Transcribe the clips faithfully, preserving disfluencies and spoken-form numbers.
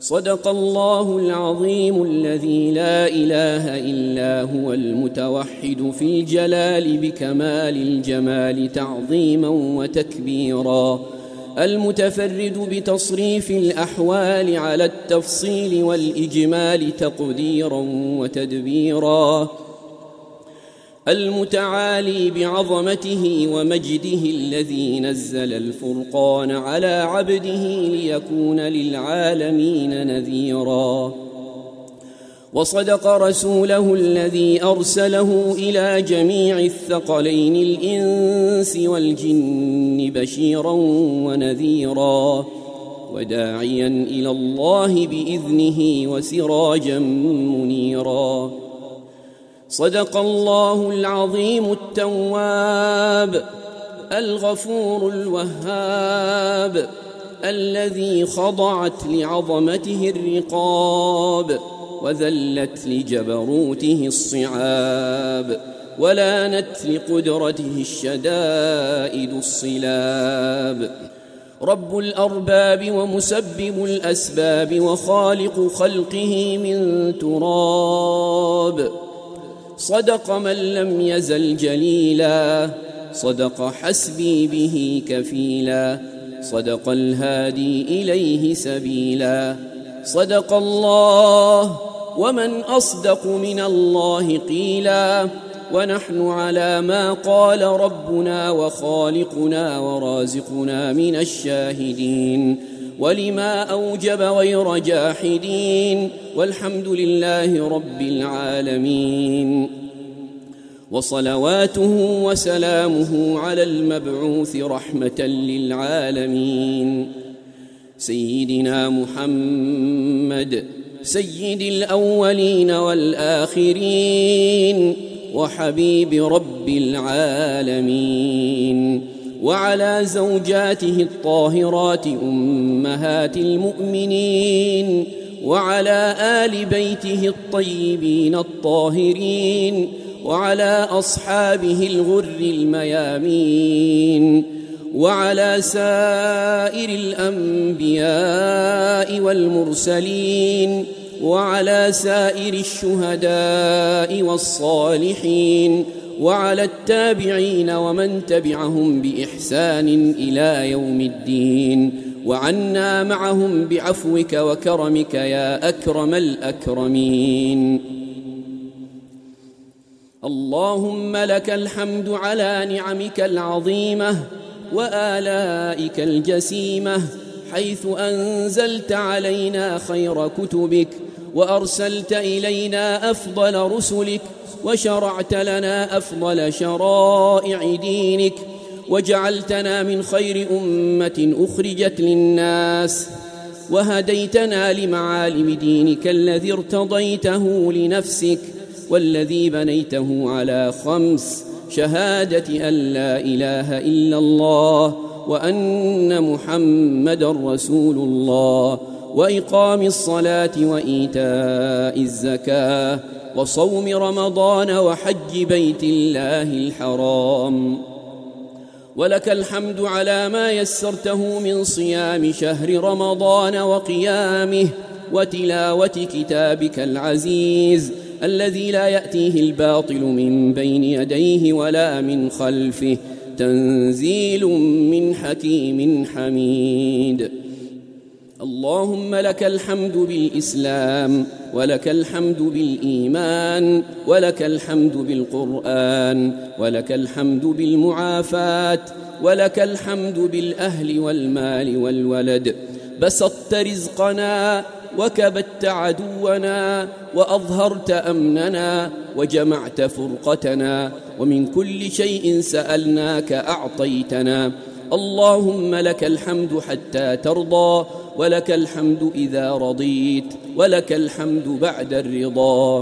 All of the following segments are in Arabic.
صدق الله العظيم الذي لا إله إلا هو المتوحد في الجلال بكمال الجمال تعظيما وتكبيرا، المتفرد بتصريف الأحوال على التفصيل والإجمال تقديرا وتدبيرا، المتعالي بعظمته ومجده الذي نزل الفرقان على عبده ليكون للعالمين نذيرا، وصدق رسوله الذي أرسله إلى جميع الثقلين الإنس والجن بشيرا ونذيرا، وداعيا إلى الله بإذنه وسراجا منيرا. صدق الله العظيم التواب الغفور الوهاب، الذي خضعت لعظمته الرقاب وذلت لجبروته الصعاب، ولانت لقدرته الشدائد الصلاب. رب الأرباب ومسبب الأسباب وخالق خلقه من تراب، صدق من لم يزل جليلا، صدق حسبي به كفيلا، صدق الهادي إليه سبيلا. صدق الله ومن أصدق من الله قيلا، ونحن على ما قال ربنا وخالقنا ورازقنا من الشاهدين، ولما أوجب غير جاحدين، والحمد لله رب العالمين. وصلواته وسلامه على المبعوث رحمة للعالمين، سيدنا محمد سيد الأولين والآخرين وحبيب رب العالمين، وعلى زوجاته الطاهرات أمهات المؤمنين، وعلى آل بيته الطيبين الطاهرين، وعلى أصحابه الغر الميامين، وعلى سائر الأنبياء والمرسلين، وعلى سائر الشهداء والصالحين، وعلى التابعين ومن تبعهم بإحسان إلى يوم الدين، وعنا معهم بعفوك وكرمك يا أكرم الأكرمين. اللهم لك الحمد على نعمك العظيمة وآلائك الجسيمة، حيث أنزلت علينا خير كتبك، وأرسلت إلينا أفضل رسلك، وشرعت لنا أفضل شرائع دينك، وجعلتنا من خير أمة أخرجت للناس، وهديتنا لمعالم دينك الذي ارتضيته لنفسك، والذي بنيته على خمس: شهادة أن لا إله إلا الله، وأن محمدًا رسول الله، وإقام الصلاة وإيتاء الزكاة، وصوم رمضان وحج بيت الله الحرام. ولك الحمد على ما يسرته من صيام شهر رمضان وقيامه، وتلاوة كتابك العزيز الذي لا يأتيه الباطل من بين يديه ولا من خلفه، تنزيل من حكيم حميد. اللهم لك الحمد بالإسلام، ولك الحمد بالإيمان، ولك الحمد بالقرآن، ولك الحمد بالمعافاة، ولك الحمد بالأهل والمال والولد. بسطت رزقنا وكبت عدونا، وأظهرت أمننا، وجمعت فرقتنا، ومن كل شيء سألناك أعطيتنا. اللهم لك الحمد حتى ترضى، ولك الحمد إذا رضيت، ولك الحمد بعد الرضا.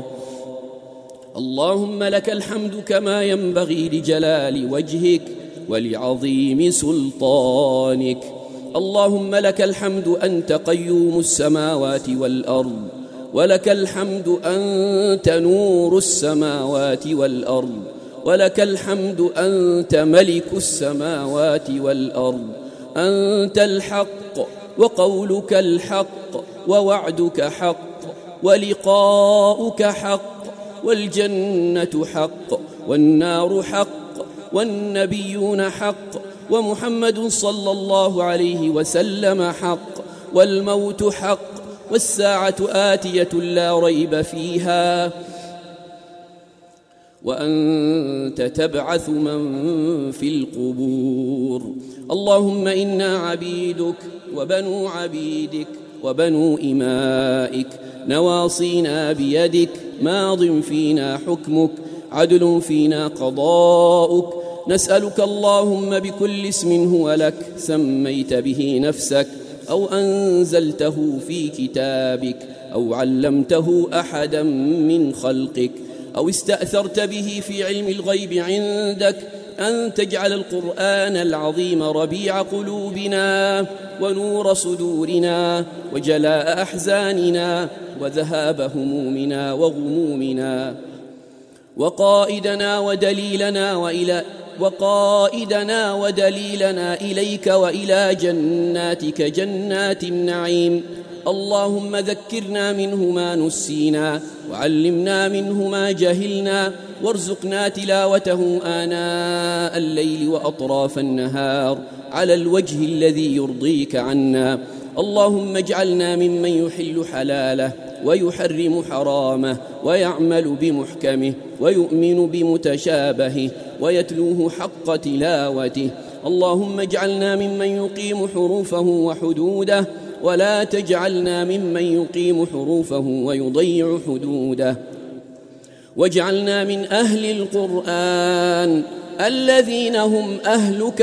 اللهم لك الحمد كما ينبغي لجلال وجهك ولعظيم سلطانك. اللهم لك الحمد أنت قيوم السماوات والأرض، ولك الحمد أنت نور السماوات والأرض، ولك الحمد أنت ملك السماوات والأرض. أنت الحق وقولك الحق، ووعدك حق ولقاؤك حق والجنة حق والنار حق والنبيون حق ومحمد صلى الله عليه وسلم حق والموت حق والساعة آتية لا ريب فيها وأنت تبعث من في القبور. اللهم إنا عبيدك وبنو عبيدك وبنو إمائك نواصينا بيدك ماض فينا حكمك عدل فينا قضاؤك. نسألك اللهم بكل اسم هو لك سميت به نفسك أو أنزلته في كتابك أو علمته أحدا من خلقك أو استأثرت به في علم الغيب عندك أن تجعل القرآن العظيم ربيع قلوبنا ونور صدورنا وجلاء أحزاننا وذهاب همومنا وغمومنا وقائدنا ودليلنا وإلى وقائدنا ودليلنا إليك وإلى جناتك جنات النعيم. اللهم ذكرنا منه ما نسينا وعلمنا منه ما جهلنا وارزقنا تلاوته آناء الليل وأطراف النهار على الوجه الذي يرضيك عنا. اللهم اجعلنا ممن يحل حلاله ويحرم حرامه ويعمل بمحكمه ويؤمن بمتشابهه ويتلوه حق تلاوته. اللهم اجعلنا ممن يقيم حروفه وحدوده ولا تجعلنا ممن يقيم حروفه ويضيع حدوده. واجعلنا من أهل القرآن الذين هم أهلك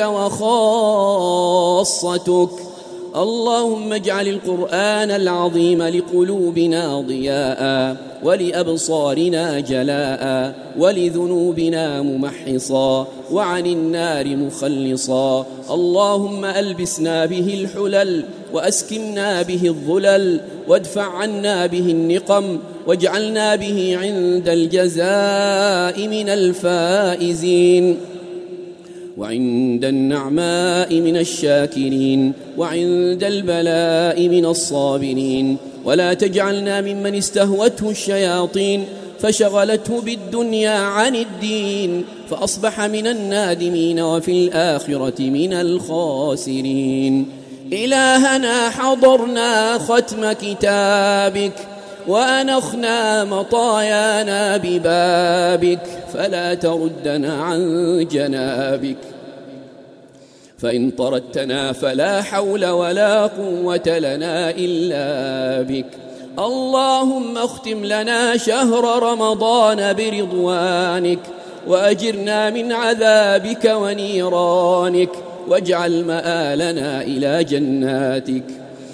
وخاصتك. اللهم اجعل القرآن العظيم لقلوبنا ضياء ولأبصارنا جلاء ولذنوبنا ممحصا وعن النار مخلصا. اللهم ألبسنا به الحلل وأسكننا به الظلل وادفع عنا به النقم واجعلنا به عند الجزاء من الفائزين وعند النعماء من الشاكرين وعند البلاء من الصابرين. ولا تجعلنا ممن استهوته الشياطين فشغلته بالدنيا عن الدين فأصبح من النادمين وفي الآخرة من الخاسرين. إلهنا حضرنا ختم كتابك وأنخنا مطايانا ببابك فلا تردنا عن جنابك فإن طردتنا فلا حول ولا قوة لنا إلا بك. اللهم اختم لنا شهر رمضان برضوانك وأجرنا من عذابك ونيرانك واجعل مآلنا إلى جناتك.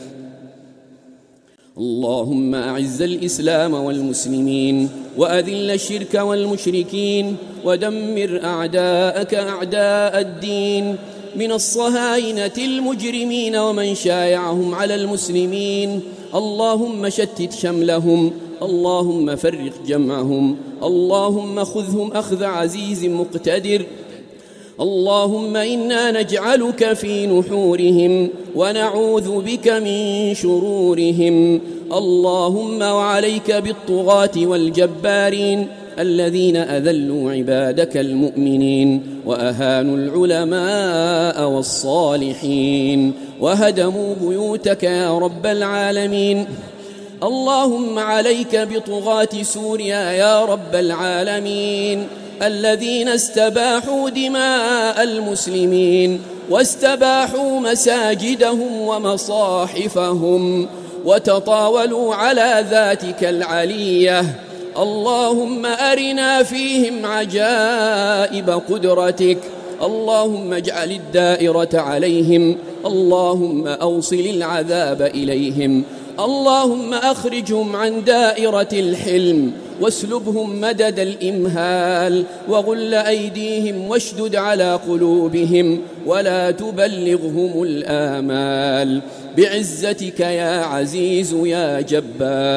اللهم أعز الإسلام والمسلمين وأذل الشرك والمشركين ودمر أعداءك أعداء الدين من الصهاينة المجرمين ومن شايعهم على المسلمين. اللهم شتت شملهم اللهم فرق جمعهم اللهم خذهم أخذ عزيز مقتدر. اللهم إنا نجعلك في نحورهم ونعوذ بك من شرورهم. اللهم وعليك بالطغاة والجبارين الذين أذلوا عبادك المؤمنين وأهانوا العلماء والصالحين وهدموا بيوتك يا رب العالمين. اللهم عليك بطغاة سوريا يا رب العالمين الذين استباحوا دماء المسلمين واستباحوا مساجدهم ومصاحفهم وتطاولوا على ذاتك العلية. اللهم أرنا فيهم عجائب قدرتك. اللهم اجعل الدائرة عليهم اللهم أوصل العذاب إليهم. اللهم أخرجهم عن دائرة الحلم واسلبهم مدد الإمهال وغل أيديهم واشدد على قلوبهم ولا تبلغهم الآمال بعزتك يا عزيز يا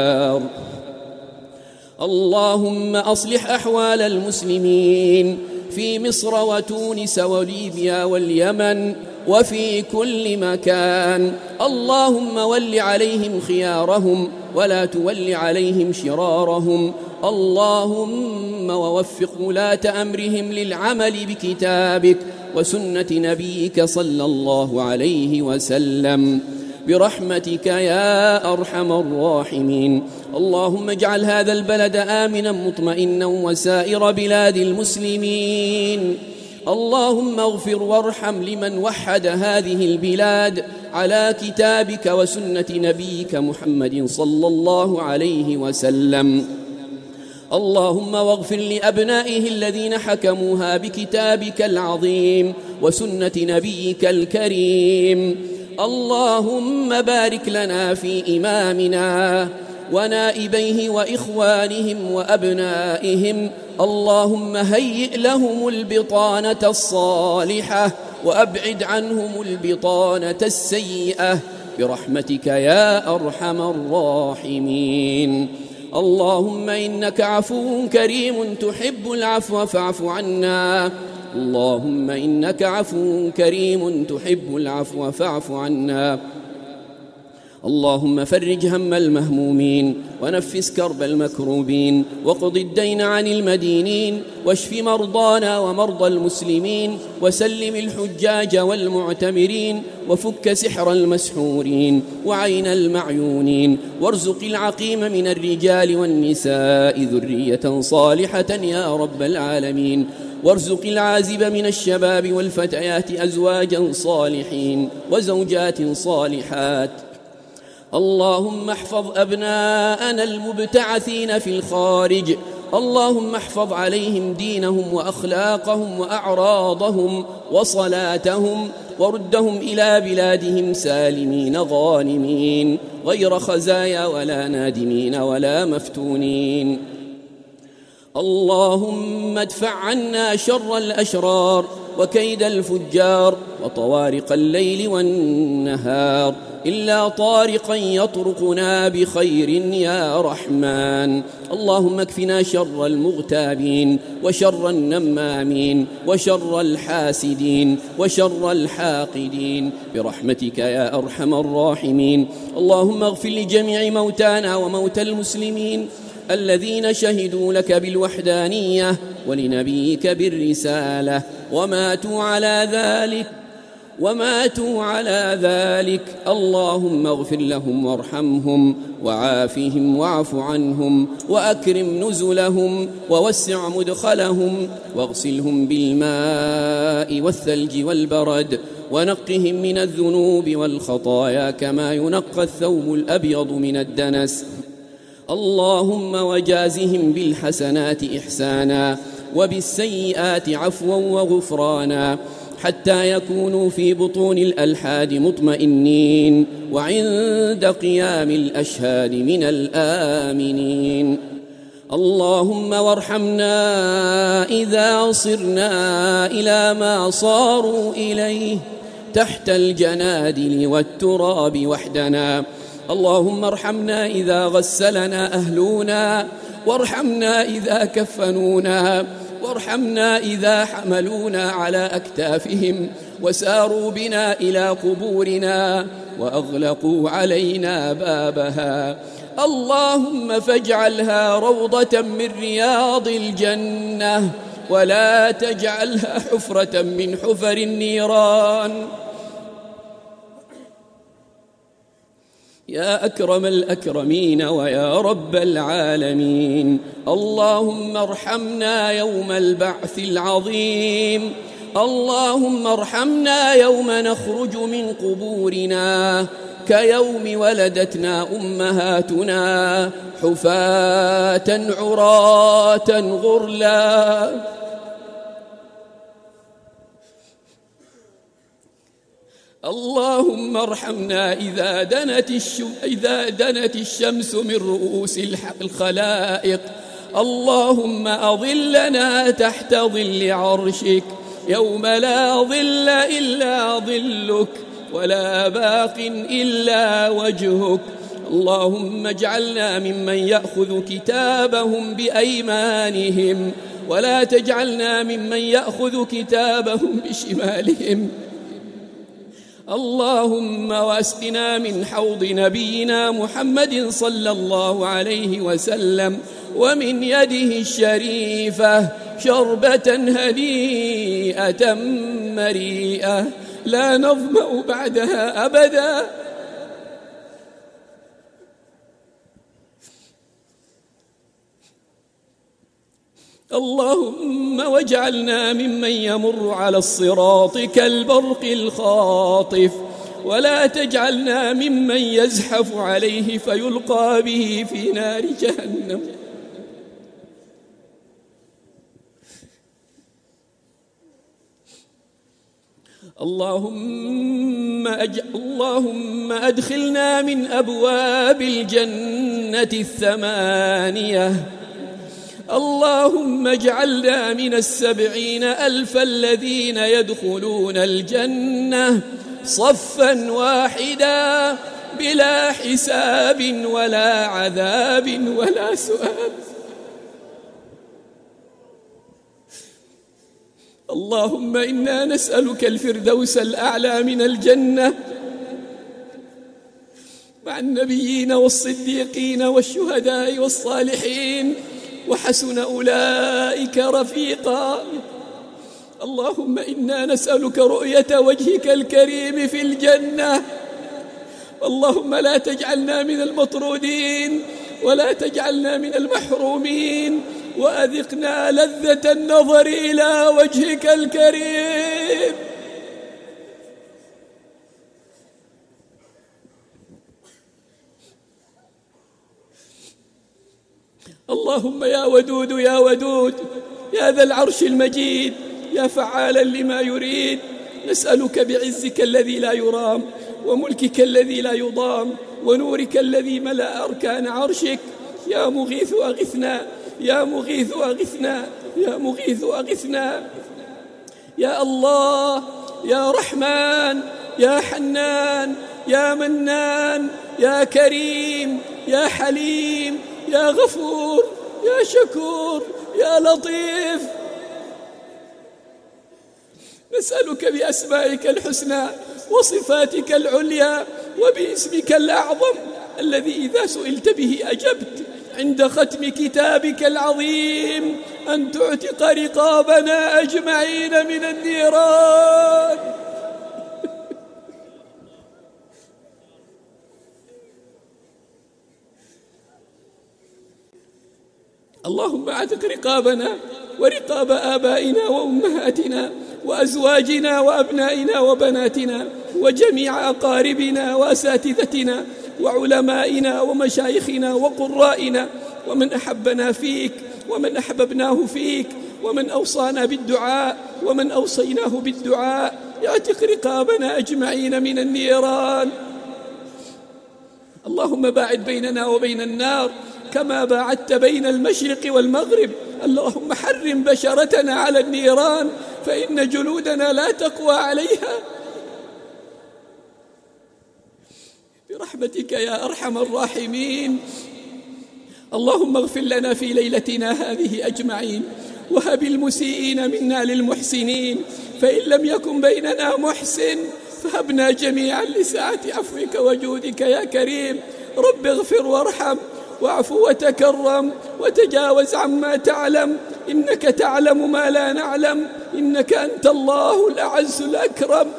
جبار. اللهم أصلح أحوال المسلمين في مصر وتونس وليبيا واليمن وفي كل مكان. اللهم ول عليهم خيارهم ولا تول عليهم شرارهم. اللهم ووفق ولاة أمرهم للعمل بكتابك وسنة نبيك صلى الله عليه وسلم برحمتك يا أرحم الراحمين. اللهم اجعل هذا البلد آمنا مطمئنا وسائر بلاد المسلمين. اللهم اغفر وارحم لمن وحد هذه البلاد على كتابك وسنة نبيك محمد صلى الله عليه وسلم. اللهم واغفر لأبنائه الذين حكموها بكتابك العظيم وسنة نبيك الكريم. اللهم بارك لنا في إمامنا ونائبيه وإخوانهم وأبنائهم. اللهم هيئ لهم البطانة الصالحة وأبعد عنهم البطانة السيئة برحمتك يا أرحم الراحمين. اللهم إنك عفو كريم تحب العفو فاعف عنا. اللهم إنك عفو كريم تحب العفو فاعف عنا. اللهم فرج هم المهمومين ونفس كرب المكروبين وقض الدين عن المدينين واشف مرضانا ومرضى المسلمين وسلم الحجاج والمعتمرين وفك سحر المسحورين وعين المعيونين وارزق العقيم من الرجال والنساء ذرية صالحة يا رب العالمين. وارزق العازب من الشباب والفتيات أزواجا صالحين وزوجات صالحات. اللهم احفظ أبناءنا المبتعثين في الخارج. اللهم احفظ عليهم دينهم وأخلاقهم وأعراضهم وصلاتهم وردهم إلى بلادهم سالمين غانمين غير خزايا ولا نادمين ولا مفتونين. اللهم ادفع عنا شر الأشرار وكيد الفجار وطوارق الليل والنهار إلا طارقا يطرقنا بخير يا رحمن. اللهم اكفنا شر المغتابين وشر النمامين وشر الحاسدين وشر الحاقدين برحمتك يا أرحم الراحمين. اللهم اغفر لجميع موتانا وموتى المسلمين الذين شهدوا لك بالوحدانية ولنبيك بالرسالة وماتوا على ذلك وماتوا على ذلك. اللهم اغفر لهم وارحمهم وعافهم واعف عنهم وأكرم نزلهم ووسع مدخلهم واغسلهم بالماء والثلج والبرد ونقهم من الذنوب والخطايا كما ينقى الثوب الأبيض من الدنس. اللهم وجازهم بالحسنات إحسانا وبالسيئات عفوا وغفرانا حتى يكونوا في بطون الألحاد مطمئنين وعند قيام الأشهاد من الآمنين. اللهم وارحمنا إذا صرنا إلى ما صاروا إليه تحت الجنادل والتراب وحدنا. اللهم ارحمنا إذا غسلنا أهلنا وارحمنا إذا كفنونا وارحمنا إذا حملونا على أكتافهم وساروا بنا إلى قبورنا وأغلقوا علينا بابها. اللهم فاجعلها روضة من رياض الجنة ولا تجعلها حفرة من حفر النيران. يا أكرم الأكرمين ويا رب العالمين. اللهم ارحمنا يوم البعث العظيم. اللهم ارحمنا يوم نخرج من قبورنا كيوم ولدتنا أمهاتنا حفاة عراة غرلا. اللهم ارحمنا إذا دنت, إذا دنت الشمس من رؤوس الخلائق. اللهم أظلنا تحت ظل عرشك يوم لا ظل إلا ظلك ولا باق إلا وجهك. اللهم اجعلنا ممن يأخذ كتابهم بأيمانهم ولا تجعلنا ممن يأخذ كتابهم بشمالهم. اللهم واسقنا من حوض نبينا محمد صلى الله عليه وسلم ومن يده الشريفة شربة هنيئة مريئة لا نظمأ بعدها أبدا. اللهم واجعلنا ممن يمر على الصراط كالبرق الخاطف، ولا تجعلنا ممن يزحف عليه فيلقى به في نار جهنم. اللهم, أج... اللهم أدخلنا من أبواب الجنة الثمانية. اللهم اجعلنا من السبعين ألف الذين يدخلون الجنة صفا واحدا بلا حساب ولا عذاب ولا سؤال. اللهم إنا نسألك الفردوس الأعلى من الجنة مع النبيين والصديقين والشهداء والصالحين وحسن أولئك رفيقا. اللهم إنا نسألك رؤية وجهك الكريم في الجنة. اللهم لا تجعلنا من المطرودين ولا تجعلنا من المحرومين، وأذقنا لذة النظر إلى وجهك الكريم. اللهم يا ودود يا ودود يا ذا العرش المجيد يا فعالا لما يريد، نسألك بعزك الذي لا يرام وملكك الذي لا يضام ونورك الذي ملأ أركان عرشك، يا مغيث أغثنا يا مغيث أغثنا يا مغيث أغثنا. يا الله يا رحمن يا حنان يا منان يا كريم يا حليم يا غفور يا شكور يا لطيف، نسألك بأسمائك الحسنى وصفاتك العليا وباسمك الأعظم الذي إذا سئلت به أجبت عند ختم كتابك العظيم أن تعتق رقابنا أجمعين من النيران. اللهم اعتق رقابنا ورقاب آبائنا وأمهاتنا وأزواجنا وأبنائنا وبناتنا وجميع أقاربنا وأساتذتنا وعلمائنا ومشايخنا وقرائنا ومن أحبنا فيك ومن أحببناه فيك ومن أوصانا بالدعاء ومن أوصيناه بالدعاء، اعتق رقابنا أجمعين من النيران. اللهم باعد بيننا وبين النار كما باعدت بين المشرق والمغرب. اللهم حرم بشرتنا على النيران فإن جلودنا لا تقوى عليها برحمتك يا أرحم الراحمين. اللهم اغفر لنا في ليلتنا هذه أجمعين، وهب المسيئين منا للمحسنين، فإن لم يكن بيننا محسن فهبنا جميعا لسعة عفوك وجودك يا كريم. رب اغفر وارحم واعف وتكرم وتجاوز عما تعلم، إنك تعلم ما لا نعلم، إنك أنت الله الأعز الأكرم.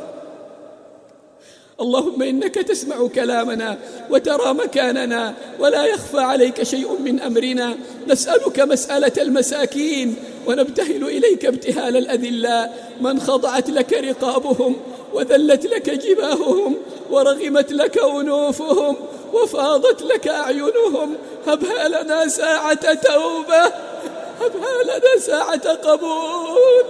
اللهم إنك تسمع كلامنا وترى مكاننا ولا يخفى عليك شيء من أمرنا. نسألك مسألة المساكين ونبتهل إليك ابتهال الأذلاء من خضعت لك رقابهم وذلت لك جباههم ورغمت لك أنوفهم وفاضت لك أعينهم. هبها لنا ساعة توبة، هبها لنا ساعة قبول،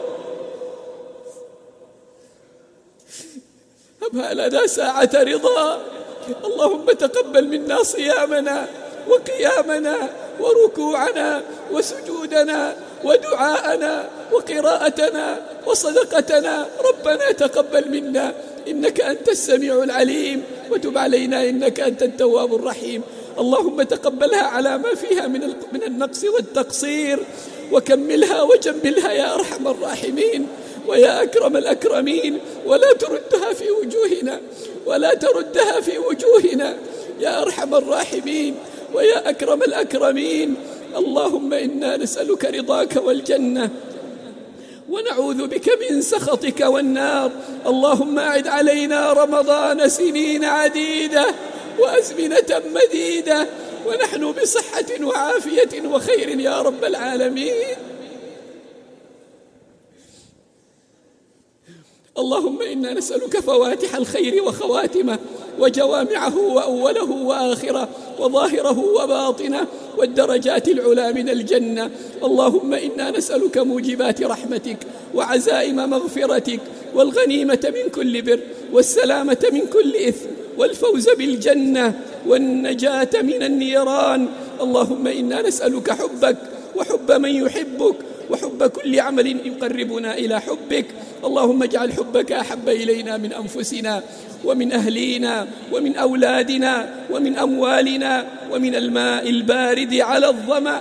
هبها لنا ساعة رضا. اللهم تقبل منا صيامنا وقيامنا وركوعنا وسجودنا ودعاءنا وقراءتنا وصدقتنا. ربنا تقبل منا إنك أنت السميع العليم، وتب علينا إنك أنت التواب الرحيم. اللهم تقبلها على ما فيها من من النقص والتقصير، وكملها وجملها يا أرحم الراحمين ويا أكرم الأكرمين، ولا تردها في وجوهنا ولا تردها في وجوهنا يا أرحم الراحمين ويا أكرم الأكرمين. اللهم إنا نسألك رضاك والجنة ونعوذ بك من سخطك والنار. اللهم أعد علينا رمضان سنين عديدة وأزمنة مديدة ونحن بصحة وعافية وخير يا رب العالمين. اللهم إنا نسألك فواتح الخير وخواتمه وجوامعه وأوله وآخره وظاهره وباطنه والدرجات العلى من الجنة. اللهم إنا نسألك موجبات رحمتك وعزائم مغفرتك والغنيمة من كل بر والسلامة من كل إثم والفوز بالجنة والنجاة من النيران. اللهم إنا نسألك حبك وحب من يحبك وحب كل عمل يقربنا إلى حبك. اللهم اجعل حبك أحب إلينا من أنفسنا ومن أهلينا ومن أولادنا ومن أموالنا ومن الماء البارد على الظمأ.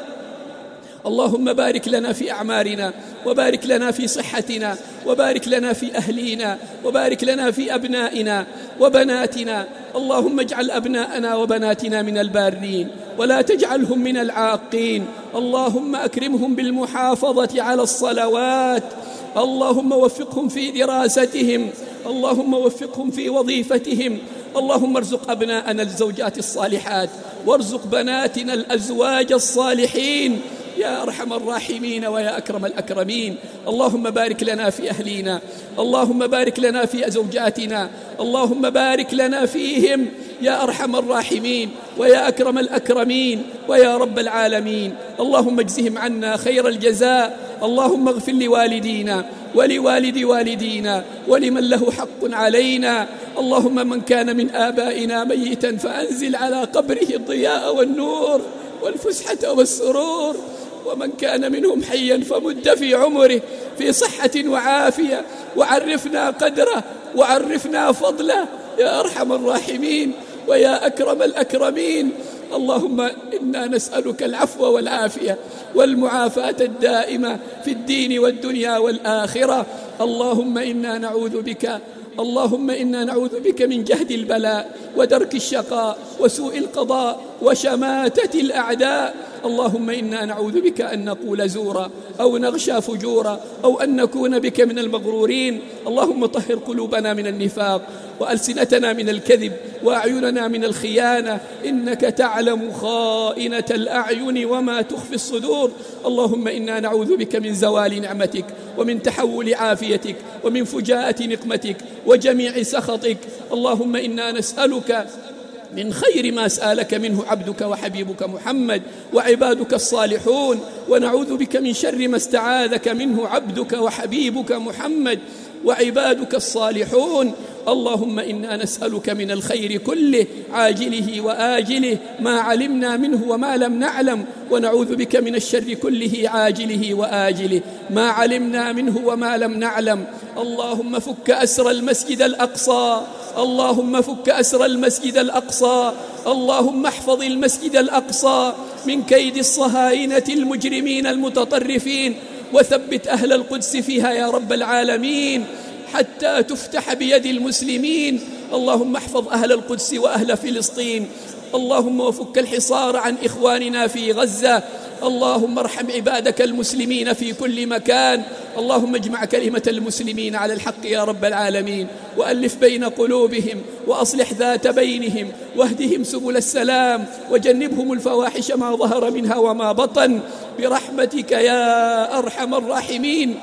اللهم بارك لنا في أعمارنا وبارك لنا في صحتنا وبارك لنا في أهلينا وبارك لنا في أبنائنا وبناتنا. اللهم اجعل أبناءنا وبناتنا من البارين ولا تجعلهم من العاقين. اللهم أكرمهم بالمحافظة على الصلوات. اللهم وفقهم في دراستهم. اللهم وفقهم في وظيفتهم. اللهم ارزق أبناءنا الزوجات الصالحات وارزق بناتنا الأزواج الصالحين يا أرحم الراحمين ويا أكرم الأكرمين. اللهم بارك لنا في أهلينا. اللهم بارك لنا في زوجاتنا. اللهم بارك لنا فيهم يا أرحم الراحمين ويا أكرم الأكرمين ويا رب العالمين. اللهم اجزهم عنا خير الجزاء. اللهم اغفر لوالدينا ولوالد والدينا ولمن له حق علينا. اللهم من كان من آبائنا ميتا فأنزل على قبره الضياء والنور والفسحة والسرور، ومن كان منهم حيا فمد في عمره في صحة وعافية، وعرفنا قدره وعرفنا فضله يا أرحم الراحمين ويا أكرم الأكرمين. اللهم إنا نسألك العفو والعافية والمعافاة الدائمة في الدين والدنيا والآخرة. اللهم إنا نعوذ بك اللهم إنا نعوذ بك من جهد البلاء ودرك الشقاء وسوء القضاء وشماتة الأعداء. اللهم إنا نعوذ بك أن نقول زورا أو نغشى فجورا أو أن نكون بك من المغرورين. اللهم طهر قلوبنا من النفاق وألسنتنا من الكذب وأعيننا من الخيانة، إنك تعلم خائنة الأعين وما تخفي الصدور. اللهم إنا نعوذ بك من زوال نعمتك ومن تحول عافيتك ومن فجاءة نقمتك وجميع سخطك. اللهم إنا نسألك من خير ما سألك منه عبدك وحبيبك محمد وعبادك الصالحون، ونعوذ بك من شر ما استعاذك منه عبدك وحبيبك محمد وعبادك الصالحون. اللهم إنا نسألك من الخير كله عاجله وآجله ما علمنا منه وما لم نعلم، ونعوذ بك من الشر كله عاجله وآجله ما علمنا منه وما لم نعلم. اللهم فك أسر المسجد الأقصى. اللهم فك أسر المسجد الأقصى. اللهم احفظ المسجد الأقصى من كيد الصهاينة المجرمين المتطرفين، وثبت أهل القدس فيها يا رب العالمين حتى تفتح بيد المسلمين. اللهم احفظ أهل القدس وأهل فلسطين. اللهم وفك الحصار عن إخواننا في غزة. اللهم ارحم عبادك المسلمين في كل مكان. اللهم اجمع كلمة المسلمين على الحق يا رب العالمين، وألف بين قلوبهم وأصلح ذات بينهم، واهدهم سبل السلام، وجنبهم الفواحش ما ظهر منها وما بطن برحمتك يا أرحم الراحمين.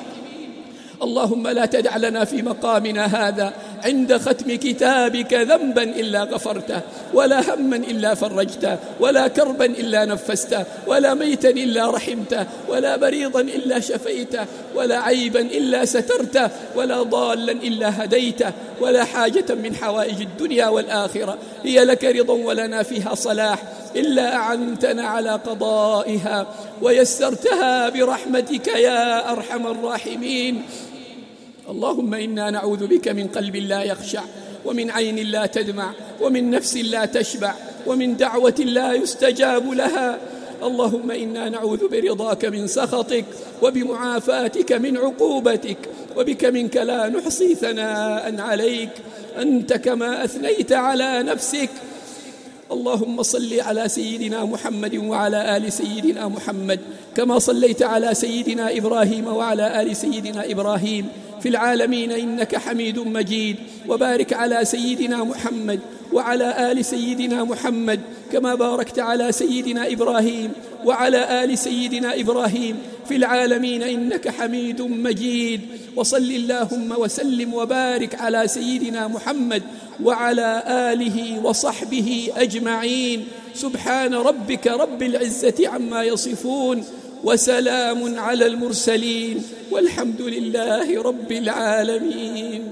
اللهم لا تدع لنا في مقامنا هذا عند ختم كتابك ذنبا إلا غفرته، ولا هما إلا فرجته، ولا كربا إلا نفسته، ولا ميتا إلا رحمته، ولا مريضا إلا شفيته، ولا عيبا إلا سترته، ولا ضالا إلا هديته، ولا حاجة من حوائج الدنيا والآخرة هي لك رضا ولنا فيها صلاح إلا أعنتنا على قضائها ويسرتها برحمتك يا أرحم الراحمين. اللهم إنا نعوذ بك من قلب لا يخشع، ومن عين لا تدمع، ومن نفس لا تشبع، ومن دعوة لا يستجاب لها. اللهم إنا نعوذ برضاك من سخطك وبمعافاتك من عقوبتك، وبك منك لا نحصي ثناء عليك أنت كما أثنيت على نفسك. اللهم صل على سيدنا محمد وعلى آل سيدنا محمد كما صليت على سيدنا إبراهيم وعلى آل سيدنا إبراهيم في العالمين إنك حميد مجيد، وبارك على سيدنا محمد وعلى آل سيدنا محمد كما باركت على سيدنا إبراهيم وعلى آل سيدنا إبراهيم في العالمين إنك حميد مجيد. وصل اللهم وسلم وبارك على سيدنا محمد وعلى آله وصحبه أجمعين. سبحان ربك رب العزة عما يصفون، وسلام على المرسلين، والحمد لله رب العالمين.